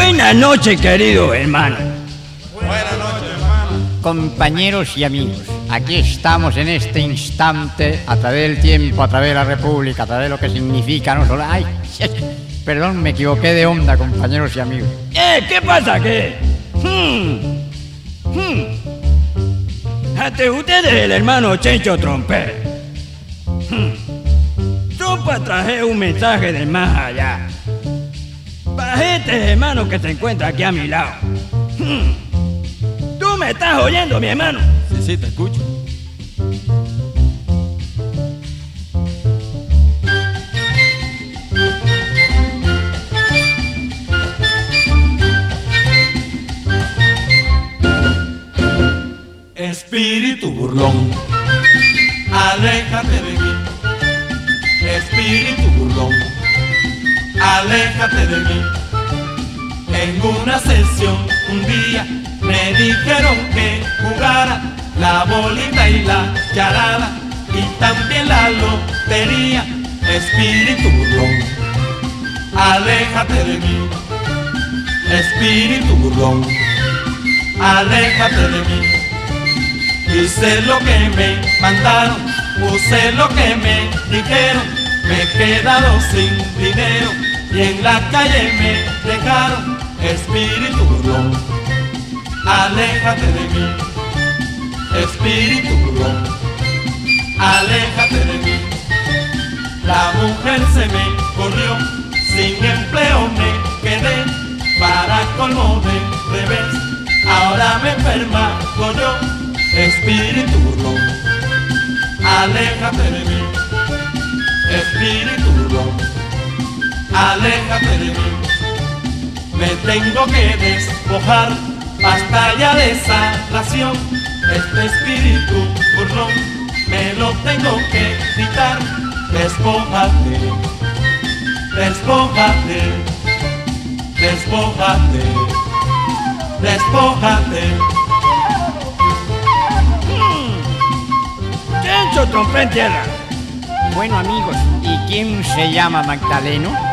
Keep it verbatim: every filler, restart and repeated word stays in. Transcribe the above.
Buenas noches, querido hermano. Buenas noches, hermano. Compañeros y amigos, aquí estamos en este instante, a través del tiempo, a través de la República, a través de lo que significa no solo... Ay, perdón, me equivoqué de onda, compañeros y amigos. Eh, ¿qué pasa, qué? Hmm. Hmm. Ante ustedes el hermano Chencho Trompé. Hmm. Tropa traje un mensaje del más allá. Para este hermano que se encuentra aquí a mi lado. Hmm. ¿Tú me estás oyendo, mi hermano? Sí, sí, te escucho. Espíritu burlón, aléjate de mí. Espíritu burlón, aléjate de mí. En una sesión un día me dijeron que jugara la bolita y la charada y también la lotería. Espíritu burlón, aléjate de mí. Espíritu burlón, aléjate de mí. Hice lo que me mandaron, usé lo que me dijeron, me he quedado sin dinero y en la calle me dejaron. Espíritu burlón, aléjate de mí. Espíritu burlón, aléjate de mí. La mujer se me corrió, sin empleo me quedé, para colmo de revés, ahora me enferma yo. Espíritu burlón, aléjate de mí. Espíritu burlón, aléjate de mí. Me tengo que despojar, basta ya de esa ración. Este espíritu burlón me lo tengo que quitar. Despójate, despójate, despójate, despójate. Chencho Trompé en tierra. Bueno, amigos, ¿y quién se llama Magdaleno?